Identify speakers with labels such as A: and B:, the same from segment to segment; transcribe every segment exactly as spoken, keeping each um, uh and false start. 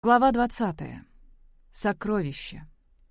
A: Глава двадцатая. Сокровище.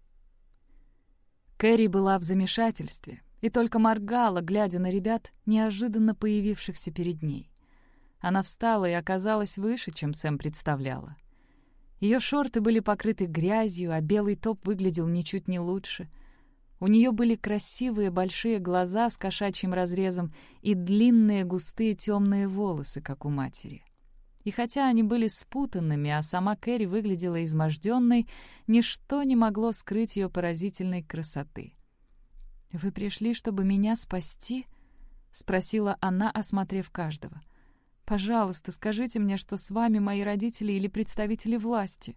A: Кэрри была в замешательстве и только моргала, глядя на ребят, неожиданно появившихся перед ней. Она встала и оказалась выше, чем Сэм представляла. Ее шорты были покрыты грязью, а белый топ выглядел ничуть не лучше. У нее были красивые большие глаза с кошачьим разрезом и длинные густые темные волосы, как у матери. И хотя они были спутанными, а сама Кэрри выглядела изможденной, ничто не могло скрыть ее поразительной красоты. «Вы пришли, чтобы меня спасти?» — спросила она, осмотрев каждого. «Пожалуйста, скажите мне, что с вами мои родители или представители власти».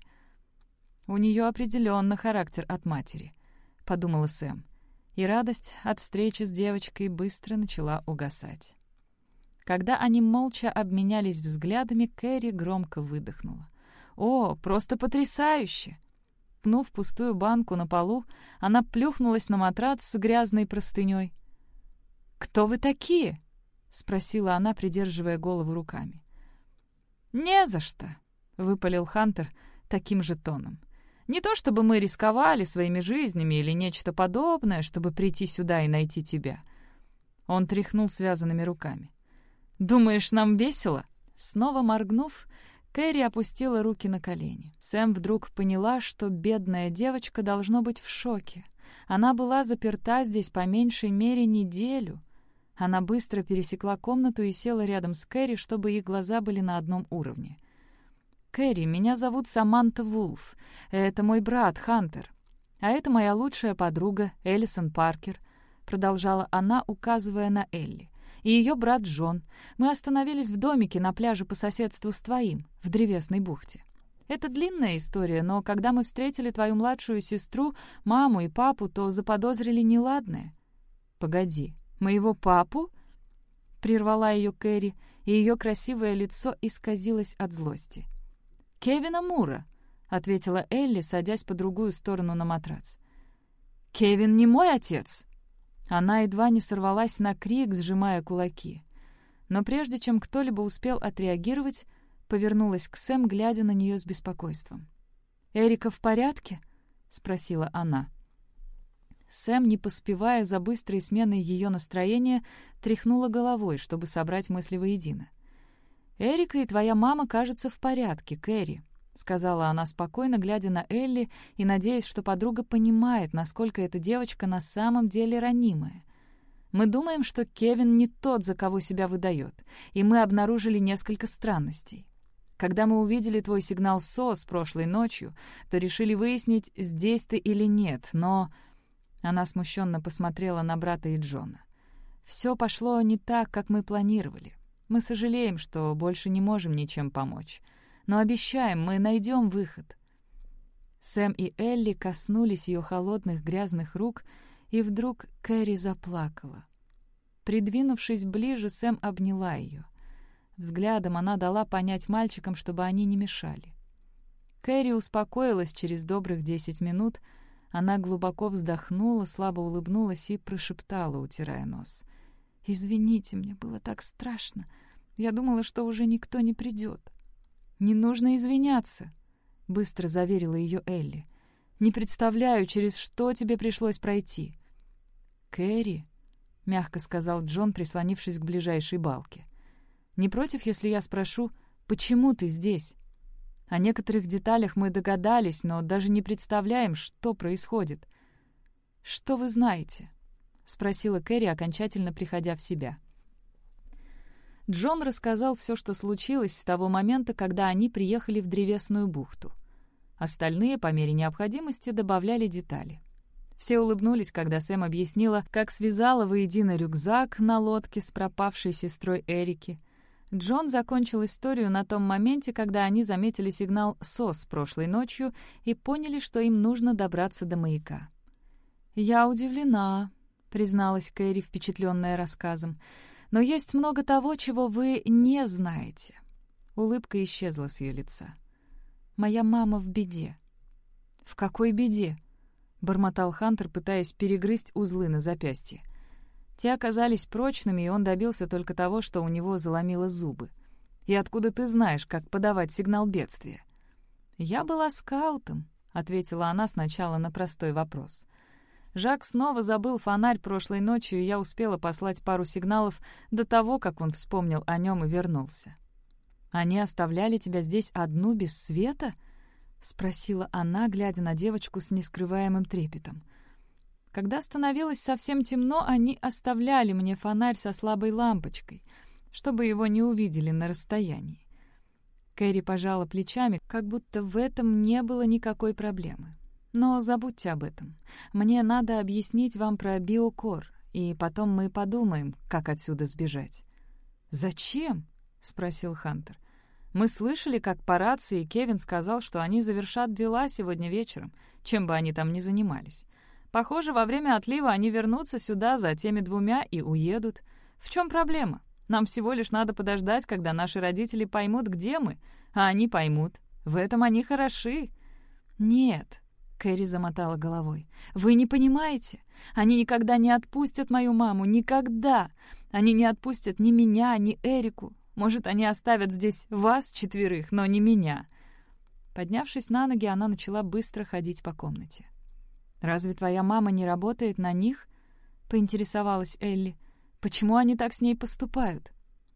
A: «У нее определенно характер от матери», — подумала Сэм. И радость от встречи с девочкой быстро начала угасать. Когда они молча обменялись взглядами, Кэрри громко выдохнула. «О, просто потрясающе!» Пнув пустую банку на полу, она плюхнулась на матрац с грязной простыней. «Кто вы такие?» — спросила она, придерживая голову руками. «Не за что», — выпалил Хантер таким же тоном. «Не то чтобы мы рисковали своими жизнями или нечто подобное, чтобы прийти сюда и найти тебя». Он тряхнул связанными руками. «Думаешь, нам весело?» Снова моргнув, Кэрри опустила руки на колени. Сэм вдруг поняла, что бедная девочка должно быть в шоке. Она была заперта здесь по меньшей мере неделю. Она быстро пересекла комнату и села рядом с Кэрри, чтобы их глаза были на одном уровне. «Кэрри, меня зовут Саманта Вулф. Это мой брат Хантер. А это моя лучшая подруга Элисон Паркер», — продолжала она, указывая на Элли. «И ее брат Джон. Мы остановились в домике на пляже по соседству с твоим, в Древесной бухте. Это длинная история, но когда мы встретили твою младшую сестру, маму и папу, то заподозрили неладное». «Погоди, моего папу?» — прервала ее Кэрри, и ее красивое лицо исказилось от злости. «Кевина Мура», — ответила Элли, садясь по другую сторону на матрац. «Кевин не мой отец!» Она едва не сорвалась на крик, сжимая кулаки. Но прежде чем кто-либо успел отреагировать, повернулась к Сэм, глядя на нее с беспокойством. «Эрика в порядке?» — спросила она. Сэм, не поспевая за быстрой сменой ее настроения, тряхнула головой, чтобы собрать мысли воедино. «Эрика и твоя мама, кажется, в порядке, Кэрри», — сказала она спокойно, глядя на Элли и надеясь, что подруга понимает, насколько эта девочка на самом деле ранимая. «Мы думаем, что Кевин не тот, за кого себя выдает, и мы обнаружили несколько странностей. Когда мы увидели твой сигнал СОС прошлой ночью, то решили выяснить, здесь ты или нет, но...» Она смущенно посмотрела на брата и Джона. «Все пошло не так, как мы планировали. Мы сожалеем, что больше не можем ничем помочь. Но обещаем, мы найдем выход». Сэм и Элли коснулись ее холодных грязных рук, и вдруг Кэрри заплакала. Придвинувшись ближе, Сэм обняла ее. Взглядом она дала понять мальчикам, чтобы они не мешали. Кэрри успокоилась через добрых десять минут. Она глубоко вздохнула, слабо улыбнулась и прошептала, утирая нос. «Извините, мне было так страшно. Я думала, что уже никто не придет». «Не нужно извиняться», — быстро заверила ее Элли. «Не представляю, через что тебе пришлось пройти». «Кэрри», — мягко сказал Джон, прислонившись к ближайшей балке. «Не против, если я спрошу, почему ты здесь? О некоторых деталях мы догадались, но даже не представляем, что происходит». «Что вы знаете?» — спросила Кэрри, окончательно приходя в себя. Джон рассказал все, что случилось с того момента, когда они приехали в Древесную бухту. Остальные, по мере необходимости, добавляли детали. Все улыбнулись, когда Сэм объяснила, как связала воедино рюкзак на лодке с пропавшей сестрой Эрики. Джон закончил историю на том моменте, когда они заметили сигнал СОС прошлой ночью и поняли, что им нужно добраться до маяка. «Я удивлена», — призналась Кэрри, впечатленная рассказом. «Но есть много того, чего вы не знаете». Улыбка исчезла с ее лица. «Моя мама в беде». «В какой беде?» — бормотал Хантер, пытаясь перегрызть узлы на запястье. Те оказались прочными, и он добился только того, что у него заломило зубы. «И откуда ты знаешь, как подавать сигнал бедствия?» «Я была скаутом», — ответила она сначала на простой вопрос. Жак снова забыл фонарь прошлой ночью, и я успела послать пару сигналов до того, как он вспомнил о нем и вернулся. «Они оставляли тебя здесь одну без света?» — спросила она, глядя на девочку с нескрываемым трепетом. «Когда становилось совсем темно, они оставляли мне фонарь со слабой лампочкой, чтобы его не увидели на расстоянии». Кэрри пожала плечами, как будто в этом не было никакой проблемы. «Но забудьте об этом. Мне надо объяснить вам про биокор, и потом мы подумаем, как отсюда сбежать». «Зачем?» — спросил Хантер. «Мы слышали, как по рации Кевин сказал, что они завершат дела сегодня вечером, чем бы они там ни занимались. Похоже, во время отлива они вернутся сюда за теми двумя и уедут. В чем проблема? Нам всего лишь надо подождать, когда наши родители поймут, где мы, а они поймут. В этом они хороши». «Нет», — Кэрри замотала головой, — «вы не понимаете. Они никогда не отпустят мою маму, никогда. Они не отпустят ни меня, ни Эрику. Может, они оставят здесь вас четверых, но не меня». Поднявшись на ноги, она начала быстро ходить по комнате. «Разве твоя мама не работает на них?» — поинтересовалась Элли. «Почему они так с ней поступают?»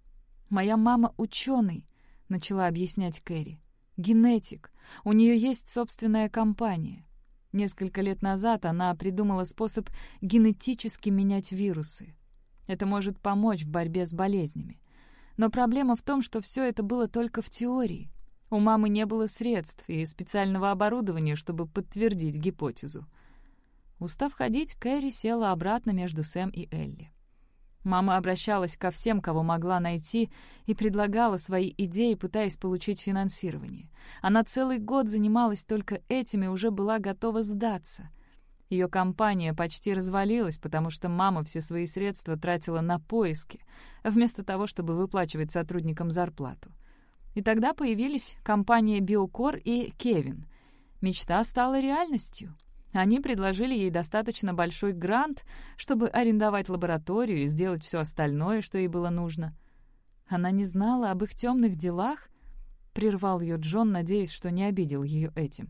A: «Моя мама ученый», — начала объяснять Кэрри. «Генетик. У нее есть собственная компания. Несколько лет назад она придумала способ генетически менять вирусы. Это может помочь в борьбе с болезнями. Но проблема в том, что все это было только в теории. У мамы не было средств и специального оборудования, чтобы подтвердить гипотезу». Устав ходить, Кэрри села обратно между Сэм и Элли. Мама обращалась ко всем, кого могла найти, и предлагала свои идеи, пытаясь получить финансирование. Она целый год занималась только этим и уже была готова сдаться. Ее компания почти развалилась, потому что мама все свои средства тратила на поиски, вместо того, чтобы выплачивать сотрудникам зарплату. И тогда появились компания «Биокор» и «Кевин». Мечта стала реальностью. Они предложили ей достаточно большой грант, чтобы арендовать лабораторию и сделать все остальное, что ей было нужно. Она не знала об их темных делах? Прервал ее Джон, надеясь, что не обидел ее этим.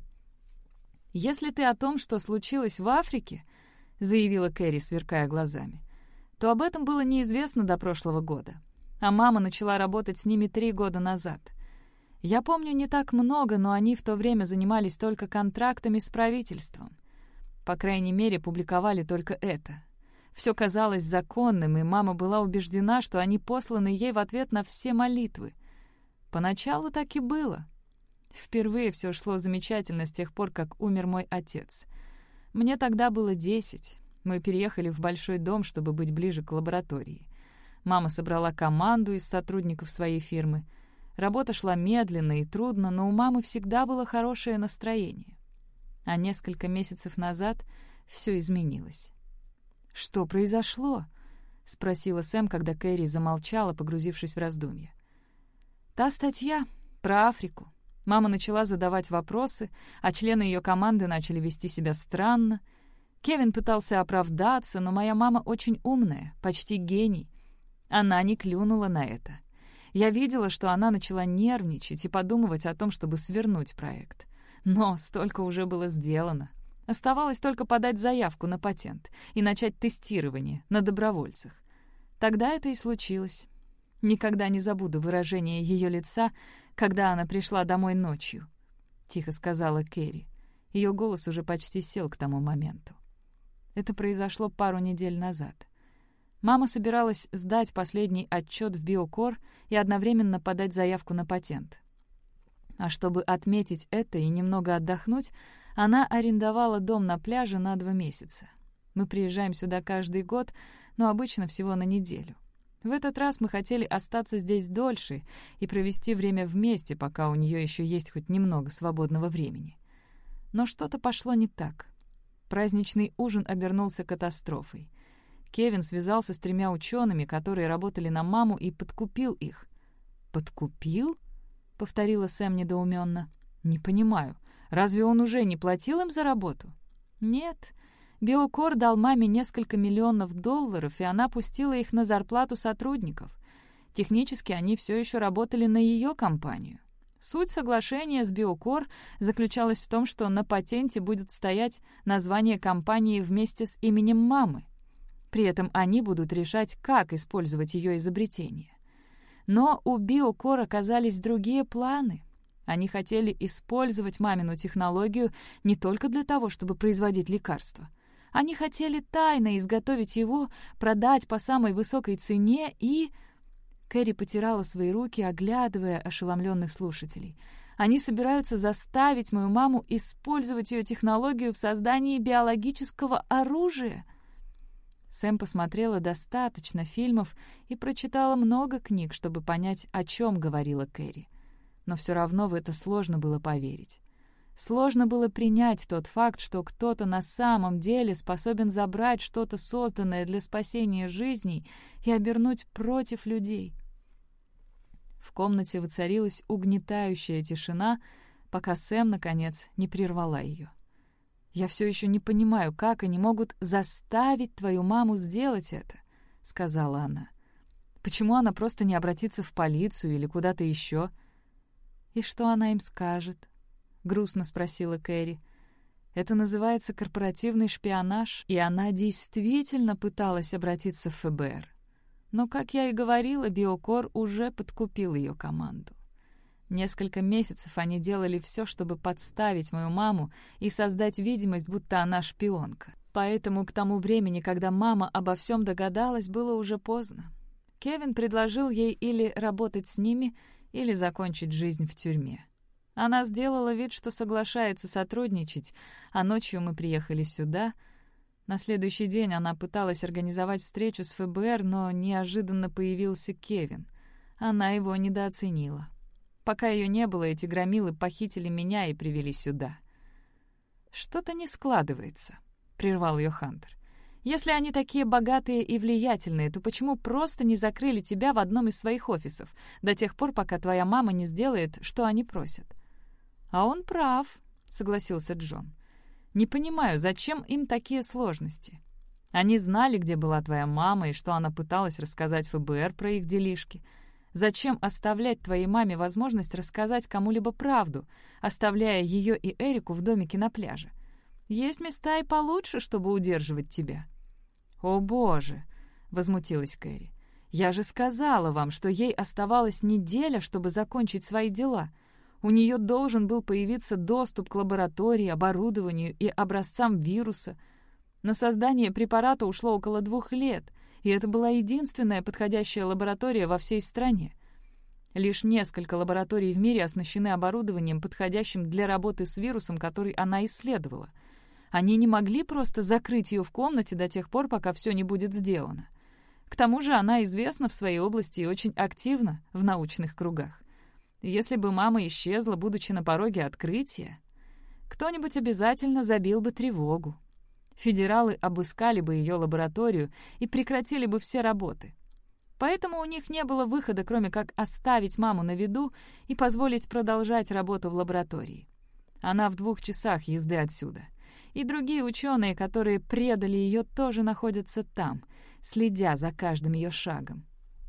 A: «Если ты о том, что случилось в Африке, — заявила Кэрри, сверкая глазами, — то об этом было неизвестно до прошлого года, а мама начала работать с ними три года назад. Я помню не так много, но они в то время занимались только контрактами с правительством. По крайней мере, публиковали только это. Все казалось законным, и мама была убеждена, что они посланы ей в ответ на все молитвы. Поначалу так и было. Впервые все шло замечательно с тех пор, как умер мой отец. Мне тогда было десять. Мы переехали в большой дом, чтобы быть ближе к лаборатории. Мама собрала команду из сотрудников своей фирмы. Работа шла медленно и трудно, но у мамы всегда было хорошее настроение. А несколько месяцев назад все изменилось. «Что произошло?» — спросила Сэм, когда Кэрри замолчала, погрузившись в раздумья. «Та статья про Африку. Мама начала задавать вопросы, а члены ее команды начали вести себя странно. Кевин пытался оправдаться, но моя мама очень умная, почти гений. Она не клюнула на это. Я видела, что она начала нервничать и подумывать о том, чтобы свернуть проект. Но столько уже было сделано. Оставалось только подать заявку на патент и начать тестирование на добровольцах. Тогда это и случилось. Никогда не забуду выражение ее лица, когда она пришла домой ночью», — тихо сказала Кэрри. Ее голос уже почти сел к тому моменту. Это произошло пару недель назад. Мама собиралась сдать последний отчет в Биокор и одновременно подать заявку на патент. А чтобы отметить это и немного отдохнуть, она арендовала дом на пляже на два месяца. Мы приезжаем сюда каждый год, но обычно всего на неделю. В этот раз мы хотели остаться здесь дольше и провести время вместе, пока у нее еще есть хоть немного свободного времени. Но что-то пошло не так. Праздничный ужин обернулся катастрофой. Кевин связался с тремя учеными, которые работали на маму, и подкупил их. «Подкупил?» — повторила Сэм недоуменно. «Не понимаю. Разве он уже не платил им за работу?» «Нет. Биокор дал маме несколько миллионов долларов, и она пустила их на зарплату сотрудников. Технически они все еще работали на ее компанию. Суть соглашения с Биокор заключалась в том, что на патенте будет стоять название компании вместе с именем мамы. При этом они будут решать, как использовать ее изобретение. Но у Биокор оказались другие планы. Они хотели использовать мамину технологию не только для того, чтобы производить лекарства. Они хотели тайно изготовить его, продать по самой высокой цене и... Кэрри потирала свои руки, оглядывая ошеломленных слушателей. Они собираются заставить мою маму использовать ее технологию в создании биологического оружия. Сэм посмотрела достаточно фильмов и прочитала много книг, чтобы понять, о чем говорила Кэрри. Но все равно в это сложно было поверить. Сложно было принять тот факт, что кто-то на самом деле способен забрать что-то, созданное для спасения жизней, и обернуть против людей. В комнате воцарилась угнетающая тишина, пока Сэм, наконец, не прервала ее. «Я все еще не понимаю, как они могут заставить твою маму сделать это», — сказала она. «Почему она просто не обратится в полицию или куда-то еще?» «И что она им скажет?» — грустно спросила Кэрри. «Это называется корпоративный шпионаж, и она действительно пыталась обратиться в эф бэ эр. Но, как я и говорила, Биокор уже подкупил ее команду. Несколько месяцев они делали все, чтобы подставить мою маму и создать видимость, будто она шпионка. Поэтому к тому времени, когда мама обо всем догадалась, было уже поздно. Кевин предложил ей или работать с ними, или закончить жизнь в тюрьме. Она сделала вид, что соглашается сотрудничать, а ночью мы приехали сюда. На следующий день она пыталась организовать встречу с эф бэ эр, но неожиданно появился Кевин. Она его недооценила. Пока ее не было, эти громилы похитили меня и привели сюда. «Что-то не складывается», — прервал ее Хантер. «Если они такие богатые и влиятельные, то почему просто не закрыли тебя в одном из своих офисов до тех пор, пока твоя мама не сделает, что они просят?» «А он прав», — согласился Джон. «Не понимаю, зачем им такие сложности? Они знали, где была твоя мама и что она пыталась рассказать эф бэ эр про их делишки. Зачем оставлять твоей маме возможность рассказать кому-либо правду, оставляя ее и Эрику в домике на пляже? Есть места и получше, чтобы удерживать тебя». «О, Боже!» — возмутилась Кэрри. «Я же сказала вам, что ей оставалась неделя, чтобы закончить свои дела. У нее должен был появиться доступ к лаборатории, оборудованию и образцам вируса. На создание препарата ушло около двух лет, и это была единственная подходящая лаборатория во всей стране. Лишь несколько лабораторий в мире оснащены оборудованием, подходящим для работы с вирусом, который она исследовала. Они не могли просто закрыть ее в комнате до тех пор, пока все не будет сделано. К тому же она известна в своей области и очень активна в научных кругах. Если бы мама исчезла, будучи на пороге открытия, кто-нибудь обязательно забил бы тревогу. Федералы обыскали бы ее лабораторию и прекратили бы все работы. Поэтому у них не было выхода, кроме как оставить маму на виду и позволить продолжать работу в лаборатории. Она в двух часах езды отсюда. И другие ученые, которые предали ее, тоже находятся там, следя за каждым ее шагом.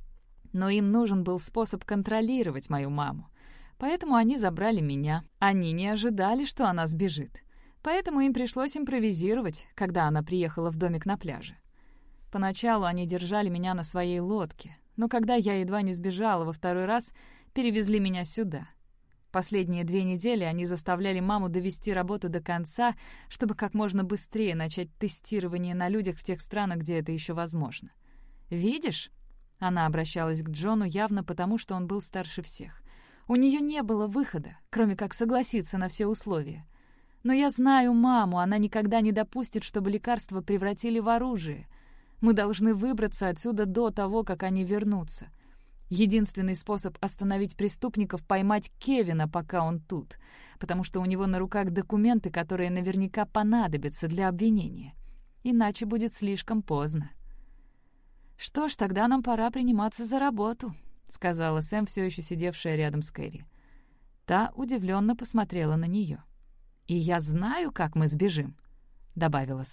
A: Но им нужен был способ контролировать мою маму. Поэтому они забрали меня. Они не ожидали, что она сбежит. Поэтому им пришлось импровизировать, когда она приехала в домик на пляже. Поначалу они держали меня на своей лодке, но когда я едва не сбежала во второй раз, перевезли меня сюда. Последние две недели они заставляли маму довести работу до конца, чтобы как можно быстрее начать тестирование на людях в тех странах, где это еще возможно. «Видишь?» — она обращалась к Джону явно потому, что он был старше всех. «У нее не было выхода, кроме как согласиться на все условия. Но я знаю маму, она никогда не допустит, чтобы лекарства превратили в оружие. Мы должны выбраться отсюда до того, как они вернутся. Единственный способ остановить преступников — поймать Кевина, пока он тут, потому что у него на руках документы, которые наверняка понадобятся для обвинения. Иначе будет слишком поздно». «Что ж, тогда нам пора приниматься за работу», — сказала Сэм, все еще сидевшая рядом с Кэрри. Та удивленно посмотрела на нее. «И я знаю, как мы сбежим», — добавила Сэм.